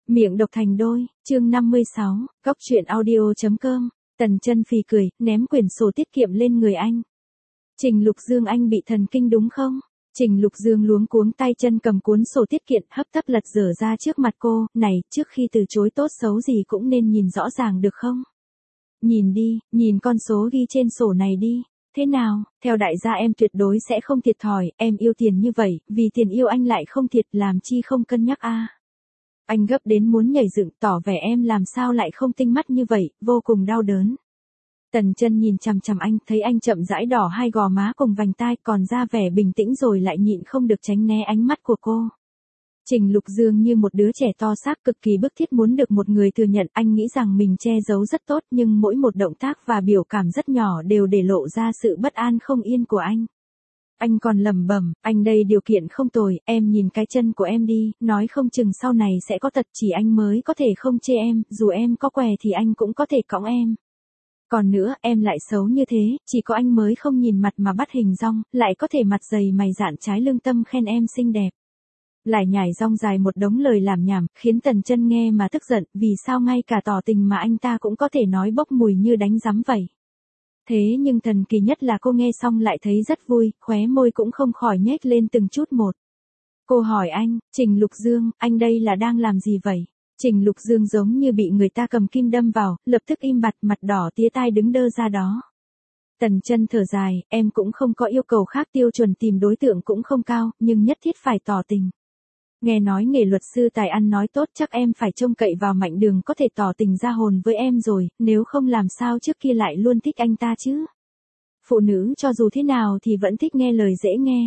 Miệng độc thành đôi, chương 56, góc truyện audio.com, Tần Chân phì cười, ném quyển sổ tiết kiệm lên người anh. Trình Lục Dương, anh bị thần kinh đúng không? Trình Lục Dương luống cuống tay chân cầm cuốn sổ tiết kiệm hấp tấp lật dở ra trước mặt cô, này, trước khi từ chối tốt xấu gì cũng nên nhìn rõ ràng được không? Nhìn đi, nhìn con số ghi trên sổ này đi. Thế nào, theo đại gia em tuyệt đối sẽ không thiệt thòi, em yêu tiền như vậy, vì tiền yêu anh lại không thiệt, làm chi không cân nhắc a. Anh gấp đến muốn nhảy dựng, tỏ vẻ em làm sao lại không tinh mắt như vậy, vô cùng đau đớn. Tần Chân nhìn chằm chằm anh, thấy anh chậm rãi đỏ hai gò má cùng vành tai, còn ra vẻ bình tĩnh rồi lại nhịn không được tránh né ánh mắt của cô. Trình Lục Dương như một đứa trẻ to xác, cực kỳ bức thiết muốn được một người thừa nhận. Anh nghĩ rằng mình che giấu rất tốt, nhưng mỗi một động tác và biểu cảm rất nhỏ đều để lộ ra sự bất an không yên của anh. Anh còn lẩm bẩm, anh đây điều kiện không tồi, em nhìn cái chân của em đi, nói không chừng sau này sẽ có tật, chỉ anh mới có thể không chê em, dù em có què thì anh cũng có thể cõng em. Còn nữa, em lại xấu như thế, chỉ có anh mới không nhìn mặt mà bắt hình dong, lại có thể mặt dày mày dạn trái lương tâm khen em xinh đẹp. Lại nhảy rong dài một đống lời làm nhảm, khiến Tần Chân nghe mà tức giận, vì sao ngay cả tỏ tình mà anh ta cũng có thể nói bốc mùi như đánh rắm vậy. Thế nhưng thần kỳ nhất là cô nghe xong lại thấy rất vui, khóe môi cũng không khỏi nhếch lên từng chút một. Cô hỏi anh, Trình Lục Dương, anh đây là đang làm gì vậy? Trình Lục Dương giống như bị người ta cầm kim đâm vào, lập tức im bặt, mặt đỏ tía tai đứng đơ ra đó. Tần Chân thở dài, em cũng không có yêu cầu khác, tiêu chuẩn tìm đối tượng cũng không cao, nhưng nhất thiết phải tỏ tình. Nghe nói nghề luật sư tài ăn nói tốt, chắc em phải trông cậy vào Mạnh Đường có thể tỏ tình ra hồn với em rồi, nếu không làm sao trước kia lại luôn thích anh ta chứ. Phụ nữ cho dù thế nào thì vẫn thích nghe lời dễ nghe.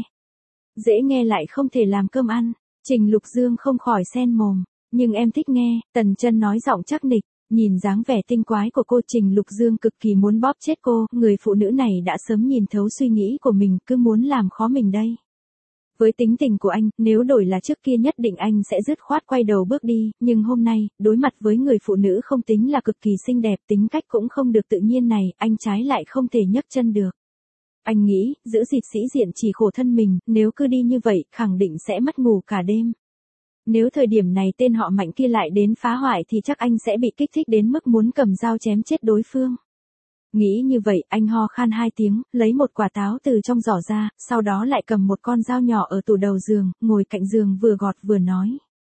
Dễ nghe lại không thể làm cơm ăn. Trình Lục Dương không khỏi sen mồm. Nhưng em thích nghe, Tần Chân nói giọng chắc nịch. Nhìn dáng vẻ tinh quái của cô, Trình Lục Dương cực kỳ muốn bóp chết cô, người phụ nữ này đã sớm nhìn thấu suy nghĩ của mình, cứ muốn làm khó mình đây. Với tính tình của anh, nếu đổi là trước kia nhất định anh sẽ dứt khoát quay đầu bước đi, nhưng hôm nay, đối mặt với người phụ nữ không tính là cực kỳ xinh đẹp, tính cách cũng không được tự nhiên này, anh trái lại không thể nhấc chân được. Anh nghĩ, giữ gìn sĩ diện chỉ khổ thân mình, nếu cứ đi như vậy, khẳng định sẽ mất ngủ cả đêm. Nếu thời điểm này tên họ Mạnh kia lại đến phá hoại thì chắc anh sẽ bị kích thích đến mức muốn cầm dao chém chết đối phương. Nghĩ như vậy, anh ho khan 2 tiếng, lấy một quả táo từ trong giỏ ra, sau đó lại cầm một con dao nhỏ ở tủ đầu giường, ngồi cạnh giường vừa gọt vừa nói.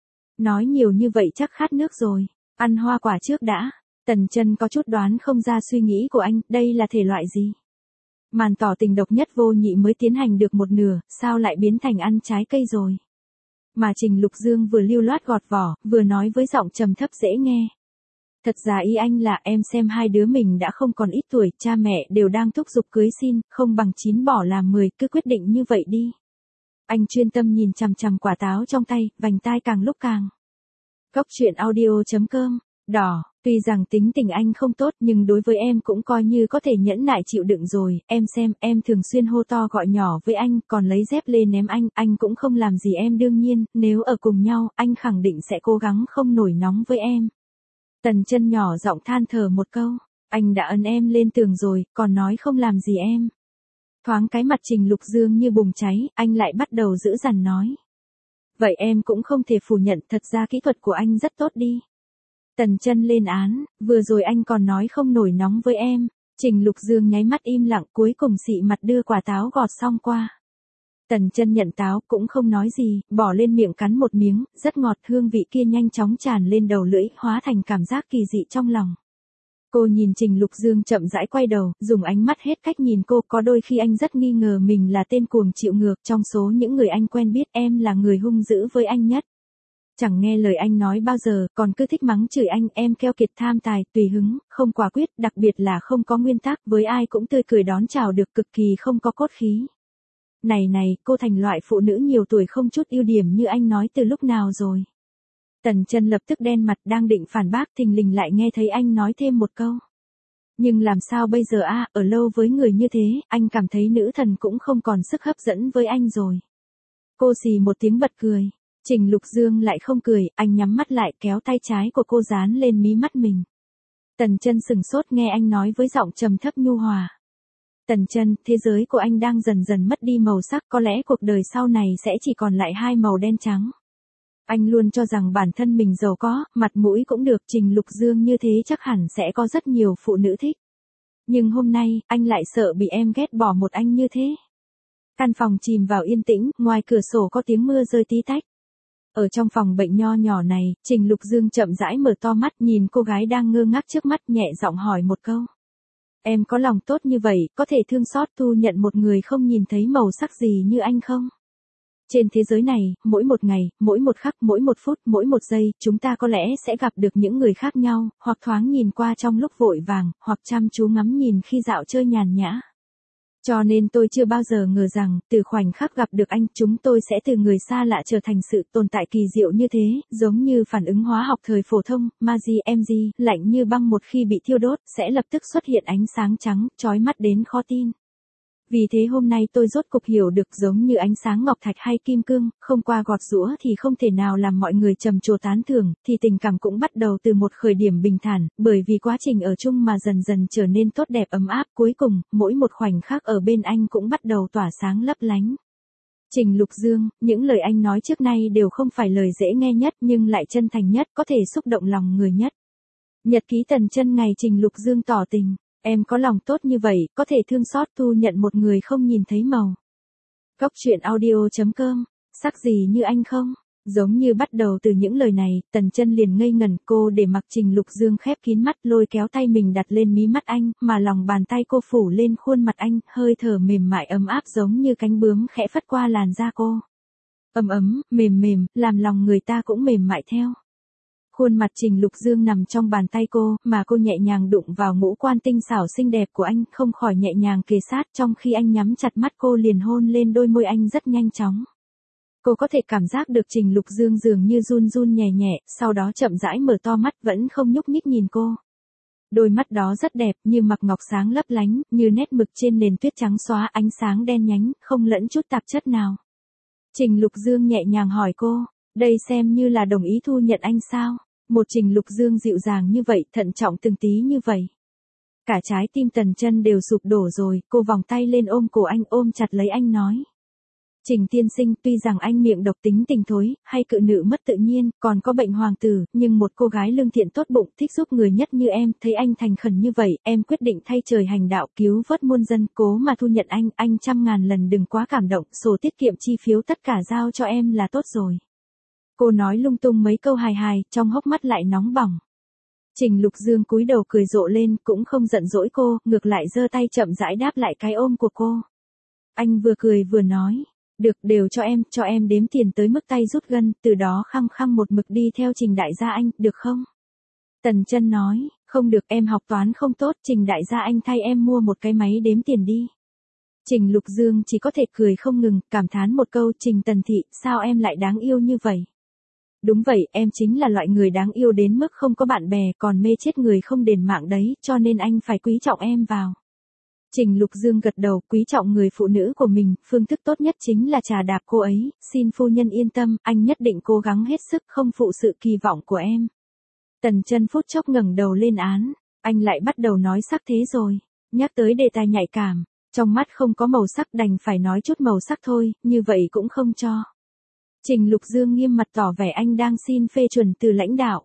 Nói nhiều như vậy chắc khát nước rồi, ăn hoa quả trước đã. Tần Chân có chút đoán không ra suy nghĩ của anh, đây là thể loại gì? Màn tỏ tình độc nhất vô nhị mới tiến hành được một nửa, sao lại biến thành ăn trái cây rồi? Mà Trình Lục Dương vừa lưu loát gọt vỏ, vừa nói với giọng trầm thấp dễ nghe. Thật ra ý anh là em xem hai đứa mình đã không còn ít tuổi, cha mẹ đều đang thúc giục cưới xin, không bằng 9 bỏ làm 10, cứ quyết định như vậy đi. Anh chuyên tâm nhìn chằm chằm quả táo trong tay, vành tai càng lúc càng. Góc truyện audio.com, đỏ, tuy rằng tính tình anh không tốt nhưng đối với em cũng coi như có thể nhẫn nại chịu đựng rồi, em xem, em thường xuyên hô to gọi nhỏ với anh, còn lấy dép lê ném anh cũng không làm gì em, đương nhiên, nếu ở cùng nhau, anh khẳng định sẽ cố gắng không nổi nóng với em. Tần Chân nhỏ giọng than thở một câu, anh đã ấn em lên tường rồi, còn nói không làm gì em. Thoáng cái mặt Trình Lục Dương như bùng cháy, anh lại bắt đầu giễu dằn nói. Vậy em cũng không thể phủ nhận, thật ra kỹ thuật của anh rất tốt đi. Tần Chân lên án, vừa rồi anh còn nói không nổi nóng với em. Trình Lục Dương nháy mắt im lặng, cuối cùng xị mặt đưa quả táo gọt xong qua. Tần Chân nhận táo, cũng không nói gì, bỏ lên miệng cắn một miếng, rất ngọt, hương vị kia nhanh chóng tràn lên đầu lưỡi, hóa thành cảm giác kỳ dị trong lòng. Cô nhìn Trình Lục Dương chậm rãi quay đầu, dùng ánh mắt hết cách nhìn cô, có đôi khi anh rất nghi ngờ mình là tên cuồng chịu ngược, trong số những người anh quen biết em là người hung dữ với anh nhất. Chẳng nghe lời anh nói bao giờ, còn cứ thích mắng chửi anh, em keo kiệt tham tài, tùy hứng, không quả quyết, đặc biệt là không có nguyên tắc, với ai cũng tươi cười đón chào được, cực kỳ không có cốt khí. Này, cô thành loại phụ nữ nhiều tuổi không chút ưu điểm như anh nói từ lúc nào rồi? Tần Chân lập tức đen mặt, đang định phản bác, thình lình lại nghe thấy anh nói thêm một câu. Nhưng làm sao bây giờ a, ở lâu với người như thế, anh cảm thấy nữ thần cũng không còn sức hấp dẫn với anh rồi. Cô xì một tiếng bật cười. Trình Lục Dương lại không cười, anh nhắm mắt lại, kéo tay trái của cô dán lên mí mắt mình. Tần Chân sững sốt nghe anh nói với giọng trầm thấp nhu hòa. Tần Chân, thế giới của anh đang dần dần mất đi màu sắc, có lẽ cuộc đời sau này sẽ chỉ còn lại hai màu đen trắng. Anh luôn cho rằng bản thân mình giàu có, mặt mũi cũng được, Trình Lục Dương như thế chắc hẳn sẽ có rất nhiều phụ nữ thích. Nhưng hôm nay, anh lại sợ bị em ghét bỏ một anh như thế. Căn phòng chìm vào yên tĩnh, ngoài cửa sổ có tiếng mưa rơi tí tách. Ở trong phòng bệnh nho nhỏ này, Trình Lục Dương chậm rãi mở to mắt nhìn cô gái đang ngơ ngác trước mắt, nhẹ giọng hỏi một câu. Em có lòng tốt như vậy, có thể thương xót thu nhận một người không nhìn thấy màu sắc gì như anh không? Trên thế giới này, mỗi một ngày, mỗi một khắc, mỗi một phút, mỗi một giây, chúng ta có lẽ sẽ gặp được những người khác nhau, hoặc thoáng nhìn qua trong lúc vội vàng, hoặc chăm chú ngắm nhìn khi dạo chơi nhàn nhã. Cho nên tôi chưa bao giờ ngờ rằng, từ khoảnh khắc gặp được anh, chúng tôi sẽ từ người xa lạ trở thành sự tồn tại kỳ diệu như thế, giống như phản ứng hóa học thời phổ thông, MG, lạnh như băng một khi bị thiêu đốt, sẽ lập tức xuất hiện ánh sáng trắng, chói mắt đến khó tin. Vì thế hôm nay tôi rốt cục hiểu được, giống như ánh sáng ngọc thạch hay kim cương, không qua gọt giũa thì không thể nào làm mọi người trầm trồ tán thưởng, thì tình cảm cũng bắt đầu từ một khởi điểm bình thản, bởi vì quá trình ở chung mà dần dần trở nên tốt đẹp ấm áp, cuối cùng, mỗi một khoảnh khắc ở bên anh cũng bắt đầu tỏa sáng lấp lánh. Trình Lục Dương, những lời anh nói trước nay đều không phải lời dễ nghe nhất nhưng lại chân thành nhất, có thể xúc động lòng người nhất. Nhật ký Tần Chân ngày Trình Lục Dương tỏ tình. Em có lòng tốt như vậy, có thể thương xót thu nhận một người không nhìn thấy màu. Góc truyện audio.com, sắc gì như anh không? Giống như bắt đầu từ những lời này, Tần Chân liền ngây ngẩn, cô để mặc Trình Lục Dương khép kín mắt, lôi kéo tay mình đặt lên mí mắt anh, mà lòng bàn tay cô phủ lên khuôn mặt anh, hơi thở mềm mại ấm áp giống như cánh bướm khẽ phất qua làn da cô. Ấm ấm, mềm mềm, làm lòng người ta cũng mềm mại theo. Khuôn mặt Trình Lục Dương nằm trong bàn tay cô, mà cô nhẹ nhàng đụng vào ngũ quan tinh xảo xinh đẹp của anh, không khỏi nhẹ nhàng kề sát, trong khi anh nhắm chặt mắt cô liền hôn lên đôi môi anh rất nhanh chóng. Cô có thể cảm giác được Trình Lục Dương dường như run run nhẹ nhẹ, sau đó chậm rãi mở to mắt vẫn không nhúc nhích nhìn cô. Đôi mắt đó rất đẹp, như mặc ngọc sáng lấp lánh, như nét mực trên nền tuyết trắng xóa, ánh sáng đen nhánh, không lẫn chút tạp chất nào. Trình Lục Dương nhẹ nhàng hỏi cô, đây xem như là đồng ý thu nhận anh sao? Một Trình Lục Dương dịu dàng như vậy, thận trọng từng tí như vậy. Cả trái tim Tần Chân đều sụp đổ rồi, cô vòng tay lên ôm cổ anh, ôm chặt lấy anh nói. Trình tiên sinh, tuy rằng anh miệng độc tính tình thối, hay cự nữ mất tự nhiên, còn có bệnh hoàng tử, nhưng một cô gái lương thiện tốt bụng, thích giúp người nhất như em, thấy anh thành khẩn như vậy, em quyết định thay trời hành đạo, cứu vớt muôn dân, cố mà thu nhận anh 100.000 lần đừng quá cảm động, sổ tiết kiệm chi phiếu tất cả giao cho em là tốt rồi. Cô nói lung tung mấy câu hài hài, trong hốc mắt lại nóng bỏng. Trình Lục Dương cúi đầu cười rộ lên, cũng không giận dỗi cô, ngược lại giơ tay chậm rãi đáp lại cái ôm của cô. Anh vừa cười vừa nói, được, đều cho em đếm tiền tới mức tay rút gân, từ đó khăng khăng một mực đi theo Trình đại gia anh, được không? Tần Chân nói, không được, em học toán không tốt, Trình đại gia anh thay em mua một cái máy đếm tiền đi. Trình Lục Dương chỉ có thể cười không ngừng, cảm thán một câu, Trình Tần Thị, sao em lại đáng yêu như vậy? Đúng vậy, em chính là loại người đáng yêu đến mức không có bạn bè, còn mê chết người không đền mạng đấy, cho nên anh phải quý trọng em vào. Trình Lục Dương gật đầu, quý trọng người phụ nữ của mình, phương thức tốt nhất chính là trà đạp cô ấy, xin phu nhân yên tâm, anh nhất định cố gắng hết sức không phụ sự kỳ vọng của em. Tần Chân phút chốc ngẩng đầu lên án, anh lại bắt đầu nói sắc thế rồi, nhắc tới đề tài nhạy cảm, trong mắt không có màu sắc đành phải nói chút màu sắc thôi, như vậy cũng không cho. Trình Lục Dương nghiêm mặt tỏ vẻ anh đang xin phê chuẩn từ lãnh đạo.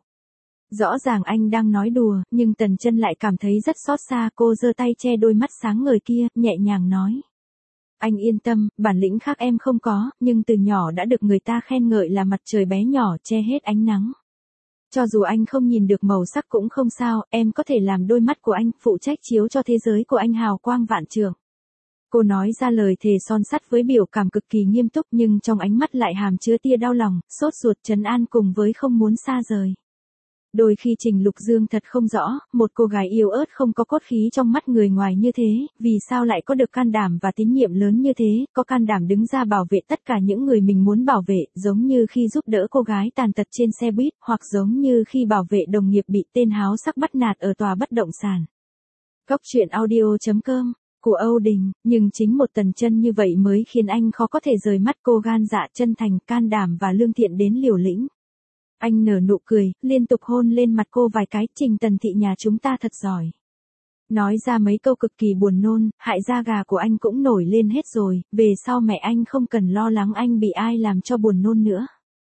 Rõ ràng anh đang nói đùa, nhưng Tần Chân lại cảm thấy rất xót xa, cô giơ tay che đôi mắt sáng ngời kia, nhẹ nhàng nói. Anh yên tâm, bản lĩnh khác em không có, nhưng từ nhỏ đã được người ta khen ngợi là mặt trời bé nhỏ che hết ánh nắng. Cho dù anh không nhìn được màu sắc cũng không sao, em có thể làm đôi mắt của anh, phụ trách chiếu cho thế giới của anh hào quang vạn trượng. Cô nói ra lời thề son sắt với biểu cảm cực kỳ nghiêm túc nhưng trong ánh mắt lại hàm chứa tia đau lòng, sốt ruột trấn an cùng với không muốn xa rời. Đôi khi Trình Lục Dương thật không rõ, một cô gái yếu ớt không có cốt khí trong mắt người ngoài như thế, vì sao lại có được can đảm và tín nhiệm lớn như thế, có can đảm đứng ra bảo vệ tất cả những người mình muốn bảo vệ, giống như khi giúp đỡ cô gái tàn tật trên xe buýt, hoặc giống như khi bảo vệ đồng nghiệp bị tên háo sắc bắt nạt ở tòa bất động sản. Góc truyện audio.com của Âu Đình, nhưng chính một Tần Chân như vậy mới khiến anh khó có thể rời mắt cô, gan dạ chân thành, can đảm và lương thiện đến liều lĩnh. Anh nở nụ cười, liên tục hôn lên mặt cô vài cái, Trình Tần Thị nhà chúng ta thật giỏi. Nói ra mấy câu cực kỳ buồn nôn, hại da gà của anh cũng nổi lên hết rồi, về sau mẹ anh không cần lo lắng anh bị ai làm cho buồn nôn nữa.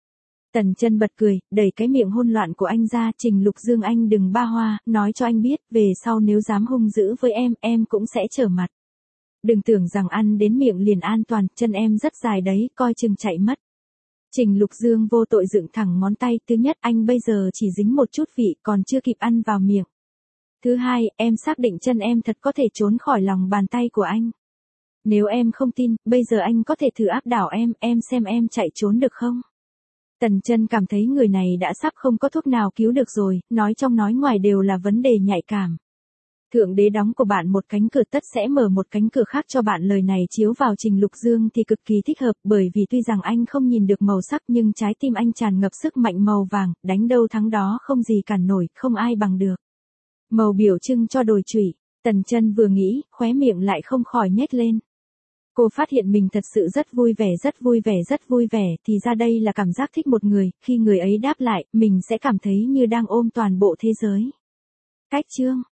Tần Chân bật cười, đẩy cái miệng hôn loạn của anh ra, Trình Lục Dương anh đừng ba hoa, nói cho anh biết, về sau nếu dám hung dữ với em cũng sẽ trở mặt. Đừng tưởng rằng ăn đến miệng liền an toàn, chân em rất dài đấy, coi chừng chạy mất. Trình Lục Dương vô tội dựng thẳng ngón tay, thứ nhất anh bây giờ chỉ dính một chút vị, còn chưa kịp ăn vào miệng. Thứ hai, em xác định chân em thật có thể trốn khỏi lòng bàn tay của anh. Nếu em không tin, bây giờ anh có thể thử áp đảo em xem em chạy trốn được không? Tần Chân cảm thấy người này đã sắp không có thuốc nào cứu được rồi, nói trong nói ngoài đều là vấn đề nhạy cảm. Thượng đế đóng của bạn một cánh cửa tất sẽ mở một cánh cửa khác cho bạn, lời này chiếu vào Trình Lục Dương thì cực kỳ thích hợp, bởi vì tuy rằng anh không nhìn được màu sắc nhưng trái tim anh tràn ngập sức mạnh màu vàng, đánh đâu thắng đó không gì cản nổi, không ai bằng được. Màu biểu trưng cho đồi trụy, Tần Chân vừa nghĩ, khóe miệng lại không khỏi nhếch lên. Cô phát hiện mình thật sự rất vui vẻ, thì ra đây là cảm giác thích một người, khi người ấy đáp lại, mình sẽ cảm thấy như đang ôm toàn bộ thế giới. Cách chương